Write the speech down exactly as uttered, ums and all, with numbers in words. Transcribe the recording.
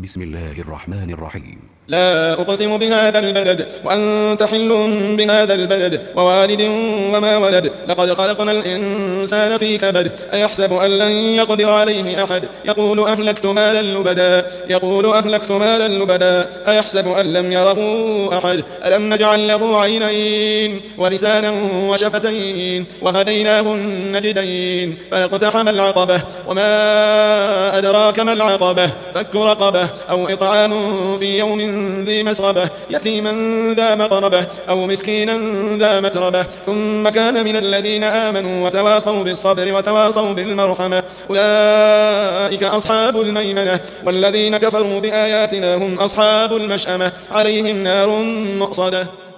بسم الله الرحمن الرحيم. لا أقسم بهذا البلد وأنت حل بهذا البلد ووالد وما ولد لقد خلقنا الإنسان في كبد أيحسب أن لن يقدر عليه أحد يقول أهلكت مالا لبدا يقول أهلكت مالا لبدا أيحسب أن لم يره أحد ألم نجعل له عينين ولسانا وشفتين وهديناه النجدين فاقتحم العقبة وما أدراك ما العقبة فك رقبة أو إطعام في يوم ذي مسغبة يتيما ذا مقربة أو مسكينا ذا متربة ثم كان من الذين آمنوا وتواصوا بالصبر وتواصوا بالمرحمة أولئك أصحاب الميمنة والذين كفروا بآياتنا هم أصحاب المشأمة عليهم نار مؤصدة.